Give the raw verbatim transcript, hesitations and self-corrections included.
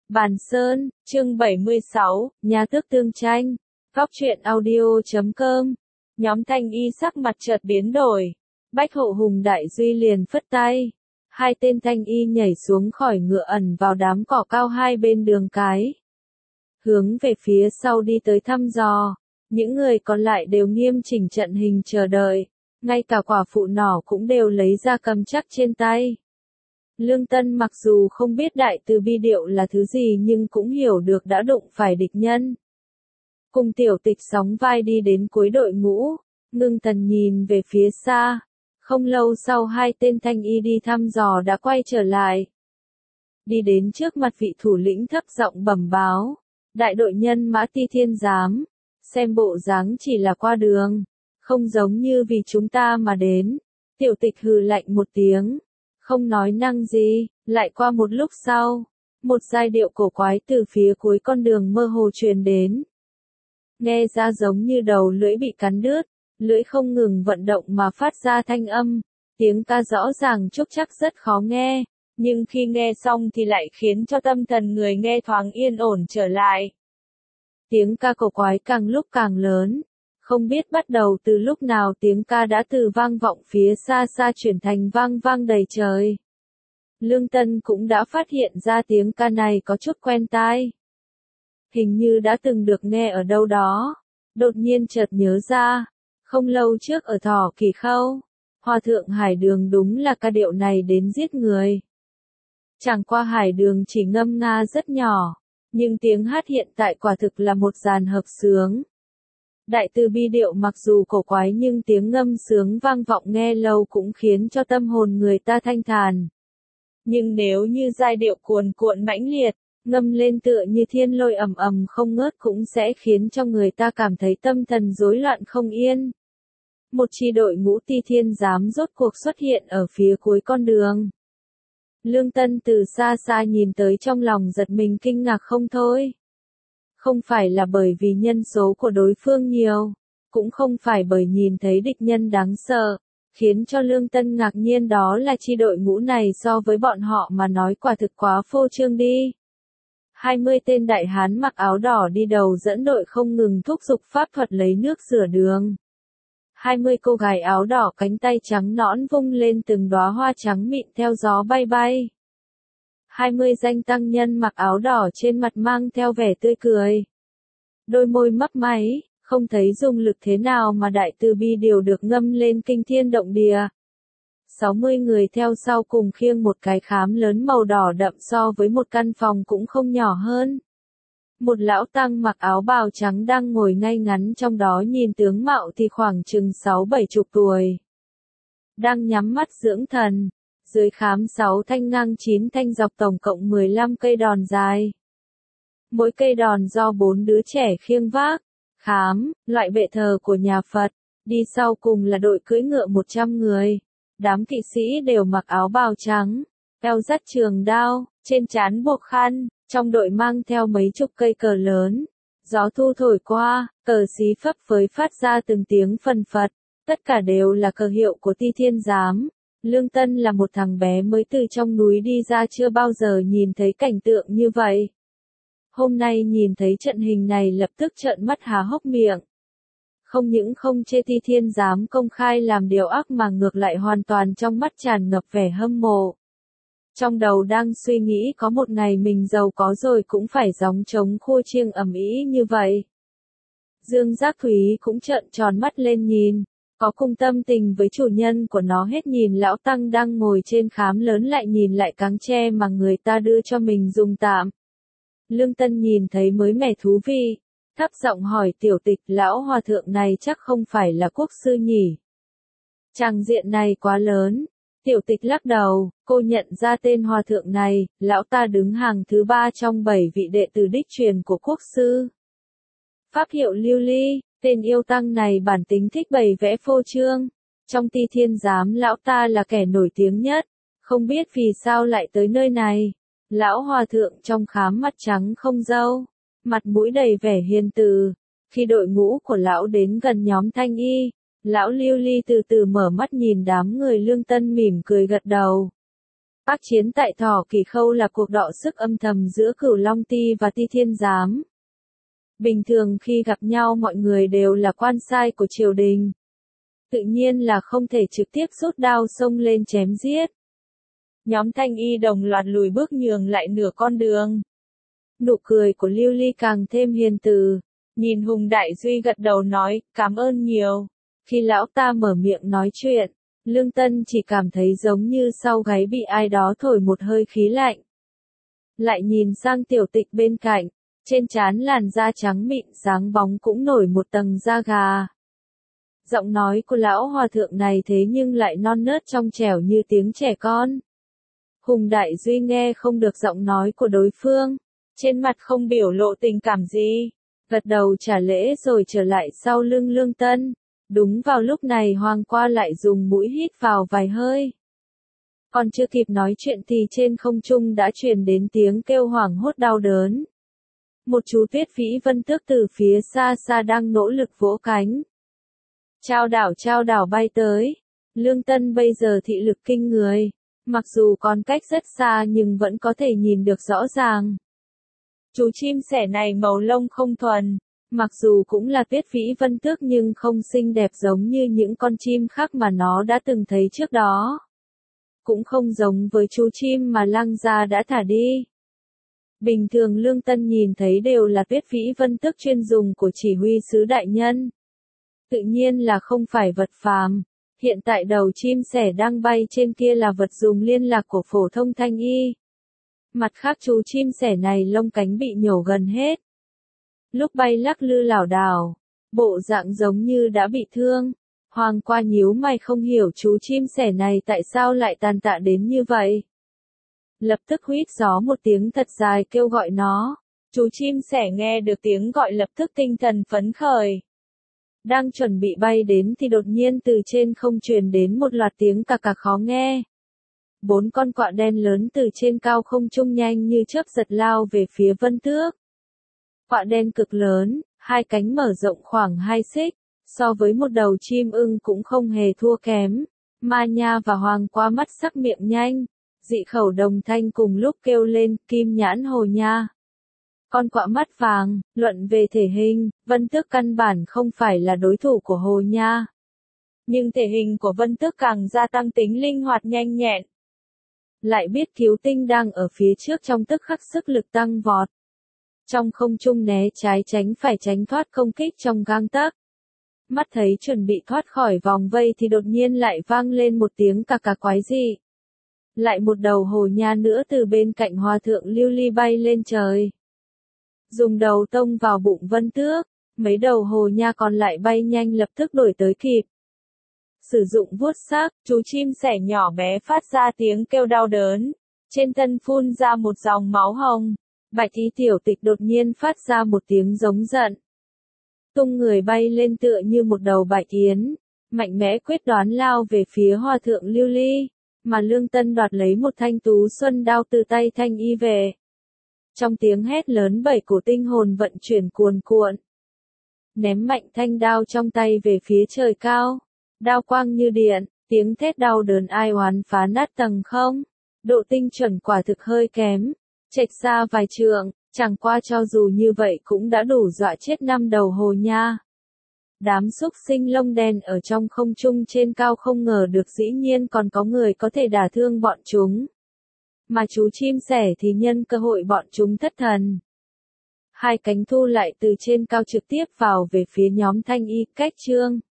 Bàn Sơn, chương bảy mươi sáu, Nhà tước tương tranh. Góc truyện audio chấm com. Nhóm Thanh Y sắc mặt chợt biến đổi. Bách Hộ Hùng Đại Duy liền phất tay. Hai tên Thanh Y nhảy xuống khỏi ngựa ẩn vào đám cỏ cao hai bên đường cái. Hướng về phía sau đi tới thăm dò. Những người còn lại đều nghiêm chỉnh trận hình chờ đợi. Ngay cả quả phụ nỏ cũng đều lấy ra cầm chắc trên tay. Lương Tân mặc dù không biết đại từ bi điệu là thứ gì nhưng cũng hiểu được đã đụng phải địch nhân. Cùng Tiểu Tịch sóng vai đi đến cuối đội ngũ, ngưng thần nhìn về phía xa. Không lâu sau hai tên Thanh Y đi thăm dò đã quay trở lại. Đi đến trước mặt vị thủ lĩnh thấp giọng bẩm báo. Đại đội nhân mã Ti Thiên Giám, xem bộ dáng chỉ là qua đường, không giống như vì chúng ta mà đến. Tiểu Tịch hừ lạnh một tiếng. Không nói năng gì, lại qua một lúc sau, một giai điệu cổ quái từ phía cuối con đường mơ hồ truyền đến. Nghe ra giống như đầu lưỡi bị cắn đứt, lưỡi không ngừng vận động mà phát ra thanh âm, tiếng ca rõ ràng trúc chắc rất khó nghe, nhưng khi nghe xong thì lại khiến cho tâm thần người nghe thoáng yên ổn trở lại. Tiếng ca cổ quái càng lúc càng lớn. Không biết bắt đầu từ lúc nào tiếng ca đã từ vang vọng phía xa xa chuyển thành vang vang đầy trời. Lương Tân cũng đã phát hiện ra tiếng ca này có chút quen tai. Hình như đã từng được nghe ở đâu đó. Đột nhiên chợt nhớ ra. Không lâu trước ở Thỏ Kỳ Khâu, Hòa Thượng Hải Đường đúng là ca điệu này đến giết người. Chẳng qua Hải Đường chỉ ngâm nga rất nhỏ, nhưng tiếng hát hiện tại quả thực là một dàn hợp xướng. Đại từ bi điệu mặc dù cổ quái nhưng tiếng ngâm sướng vang vọng nghe lâu cũng khiến cho tâm hồn người ta thanh thản. Nhưng nếu như giai điệu cuồn cuộn mãnh liệt, ngâm lên tựa như thiên lôi ầm ầm không ngớt cũng sẽ khiến cho người ta cảm thấy tâm thần rối loạn không yên. Một chi đội ngũ Ti Thiên Giám rốt cuộc xuất hiện ở phía cuối con đường. Lương Tân từ xa xa nhìn tới trong lòng giật mình kinh ngạc không thôi. Không phải là bởi vì nhân số của đối phương nhiều, cũng không phải bởi nhìn thấy địch nhân đáng sợ, khiến cho Lương Tân ngạc nhiên đó là chi đội ngũ này so với bọn họ mà nói quả thực quá phô trương đi. hai mươi tên đại hán mặc áo đỏ đi đầu dẫn đội không ngừng thúc giục pháp thuật lấy nước rửa đường. hai mươi cô gái áo đỏ cánh tay trắng nõn vung lên từng đóa hoa trắng mịn theo gió bay bay. hai mươi danh tăng nhân mặc áo đỏ trên mặt mang theo vẻ tươi cười. Đôi môi mấp máy, không thấy dùng lực thế nào mà đại từ bi điều được ngâm lên kinh thiên động địa. sáu mươi người theo sau cùng khiêng một cái khám lớn màu đỏ đậm so với một căn phòng cũng không nhỏ hơn. Một lão tăng mặc áo bào trắng đang ngồi ngay ngắn trong đó nhìn tướng mạo thì khoảng chừng sáu bảy chục tuổi. Đang nhắm mắt dưỡng thần. Dưới khám sáu thanh ngang chín thanh dọc tổng cộng mười lăm cây đòn dài. Mỗi cây đòn do bốn đứa trẻ khiêng vác. Khám, loại bệ thờ của nhà Phật. Đi sau cùng là đội cưỡi ngựa một trăm người. Đám kỵ sĩ đều mặc áo bào trắng, eo dắt trường đao, trên trán buộc khăn, trong đội mang theo mấy chục cây cờ lớn. Gió thu thổi qua, cờ xí phấp phới phát ra từng tiếng phần phật. Tất cả đều là cờ hiệu của Ti Thiên Giám. Lương Tân là một thằng bé mới từ trong núi đi ra chưa bao giờ nhìn thấy cảnh tượng như vậy. Hôm nay nhìn thấy trận hình này lập tức trợn mắt há hốc miệng. Không những không chê Ti Thiên Giám công khai làm điều ác mà ngược lại hoàn toàn trong mắt tràn ngập vẻ hâm mộ. Trong đầu đang suy nghĩ có một ngày mình giàu có rồi cũng phải gióng trống khua chiêng ầm ĩ như vậy. Dương Giác Thúy cũng trợn tròn mắt lên nhìn. Có cùng tâm tình với chủ nhân của nó hết nhìn lão tăng đang ngồi trên khám lớn lại nhìn lại cáng tre mà người ta đưa cho mình dùng tạm. Lương Tân nhìn thấy mới mẻ thú vị, thấp giọng hỏi Tiểu Tịch lão hòa thượng này chắc không phải là quốc sư nhỉ. Tràng diện này quá lớn. Tiểu Tịch lắc đầu, cô nhận ra tên hòa thượng này, lão ta đứng hàng thứ ba trong bảy vị đệ tử đích truyền của quốc sư. Pháp hiệu Lưu Ly. Tên yêu tăng này bản tính thích bày vẽ phô trương. Trong Ti Thiên Giám lão ta là kẻ nổi tiếng nhất. Không biết vì sao lại tới nơi này. Lão hòa thượng trong khám mặt trắng không râu. Mặt mũi đầy vẻ hiền từ. Khi đội ngũ của lão đến gần nhóm Thanh Y, lão Lưu Ly từ từ mở mắt nhìn đám người Lương Tân mỉm cười gật đầu. Ác chiến tại Thỏ Kỳ Khâu là cuộc đọ sức âm thầm giữa Cửu Long Ti và Ti Thiên Giám. Bình thường khi gặp nhau mọi người đều là quan sai của triều đình. Tự nhiên là không thể trực tiếp rút đao xông lên chém giết. Nhóm Thanh Y đồng loạt lùi bước nhường lại nửa con đường. Nụ cười của Lưu Ly càng thêm hiền từ. Nhìn Hùng Đại Duy gật đầu nói, cảm ơn nhiều. Khi lão ta mở miệng nói chuyện, Lương Tân chỉ cảm thấy giống như sau gáy bị ai đó thổi một hơi khí lạnh. Lại nhìn sang Tiểu Tịch bên cạnh, trên trán làn da trắng mịn sáng bóng cũng nổi một tầng da gà. Giọng nói của lão hòa thượng này thế nhưng lại non nớt trong trẻo như tiếng trẻ con. Hùng Đại Duy nghe không được giọng nói của đối phương, trên mặt không biểu lộ tình cảm gì, gật đầu trả lễ rồi trở lại sau lưng Lương Tân. Đúng vào lúc này Hoàng Qua lại dùng mũi hít vào vài hơi. Còn chưa kịp nói chuyện thì trên không trung đã truyền đến tiếng kêu hoảng hốt đau đớn. Một chú Tuyết Vĩ Vân Tước từ phía xa xa đang nỗ lực vỗ cánh. Chao đảo chao đảo bay tới. Lương Tân bây giờ thị lực kinh người. Mặc dù còn cách rất xa nhưng vẫn có thể nhìn được rõ ràng. Chú chim sẻ này màu lông không thuần. Mặc dù cũng là Tuyết Vĩ Vân Tước nhưng không xinh đẹp giống như những con chim khác mà nó đã từng thấy trước đó. Cũng không giống với chú chim mà Lăng gia đã thả đi. Bình thường Lương Tân nhìn thấy đều là Tuyết Vĩ Vân Tước chuyên dùng của chỉ huy sứ đại nhân. Tự nhiên là không phải vật phàm. Hiện tại đầu chim sẻ đang bay trên kia là vật dùng liên lạc của phổ thông Thanh Y. Mặt khác chú chim sẻ này lông cánh bị nhổ gần hết. Lúc bay lắc lư lảo đảo, bộ dạng giống như đã bị thương. Hoàng Qua nhíu mày không hiểu chú chim sẻ này tại sao lại tàn tạ đến như vậy. Lập tức huýt gió một tiếng thật dài kêu gọi nó. Chú chim sẻ nghe được tiếng gọi lập tức tinh thần phấn khởi. Đang chuẩn bị bay đến thì đột nhiên từ trên không truyền đến một loạt tiếng cà cà khó nghe. Bốn con quạ đen lớn từ trên cao không trung nhanh như chớp giật lao về phía Vân Tước. Quạ đen cực lớn, hai cánh mở rộng khoảng hai xích, so với một đầu chim ưng cũng không hề thua kém. Ma Nha và Hoàng Qua mắt sắc miệng nhanh, dị khẩu đồng thanh cùng lúc kêu lên, Kim Nhãn Hồ Nha. Con quạ mắt vàng, luận về thể hình, Vân Tước căn bản không phải là đối thủ của Hồ Nha. Nhưng thể hình của Vân Tước càng gia tăng tính linh hoạt nhanh nhẹn. Lại biết cứu tinh đang ở phía trước trong tức khắc sức lực tăng vọt. Trong không trung né trái tránh phải tránh thoát công kích trong gang tấc. Mắt thấy chuẩn bị thoát khỏi vòng vây thì đột nhiên lại vang lên một tiếng cà cà quái dị. Lại một đầu Hồ Nha nữa từ bên cạnh Hòa thượng Lưu Ly bay lên trời. Dùng đầu tông vào bụng Vân Tước, mấy đầu Hồ Nha còn lại bay nhanh lập tức đuổi tới kịp. Sử dụng vuốt sắc, chú chim sẻ nhỏ bé phát ra tiếng kêu đau đớn. Trên thân phun ra một dòng máu hồng. Bạch Y Tiểu Tịch đột nhiên phát ra một tiếng giống giận. Tung người bay lên tựa như một đầu bạch yến, mạnh mẽ quyết đoán lao về phía Hòa thượng Lưu Ly, mà Lương Tân đoạt lấy một thanh tú xuân đao từ tay Thanh Y về. Trong tiếng hét lớn bảy cổ tinh hồn vận chuyển cuồn cuộn. Ném mạnh thanh đao trong tay về phía trời cao. Đao quang như điện, tiếng thét đau đớn ai oán phá nát tầng không. Độ tinh chuẩn quả thực hơi kém. Chệch xa vài trượng, chẳng qua cho dù như vậy cũng đã đủ dọa chết năm đầu Hồ Nha. Đám xúc sinh lông đen ở trong không trung trên cao không ngờ được dĩ nhiên còn có người có thể đả thương bọn chúng. Mà chú chim sẻ thì nhân cơ hội bọn chúng thất thần. Hai cánh thu lại từ trên cao trực tiếp vào về phía nhóm Thanh Y, cách chương.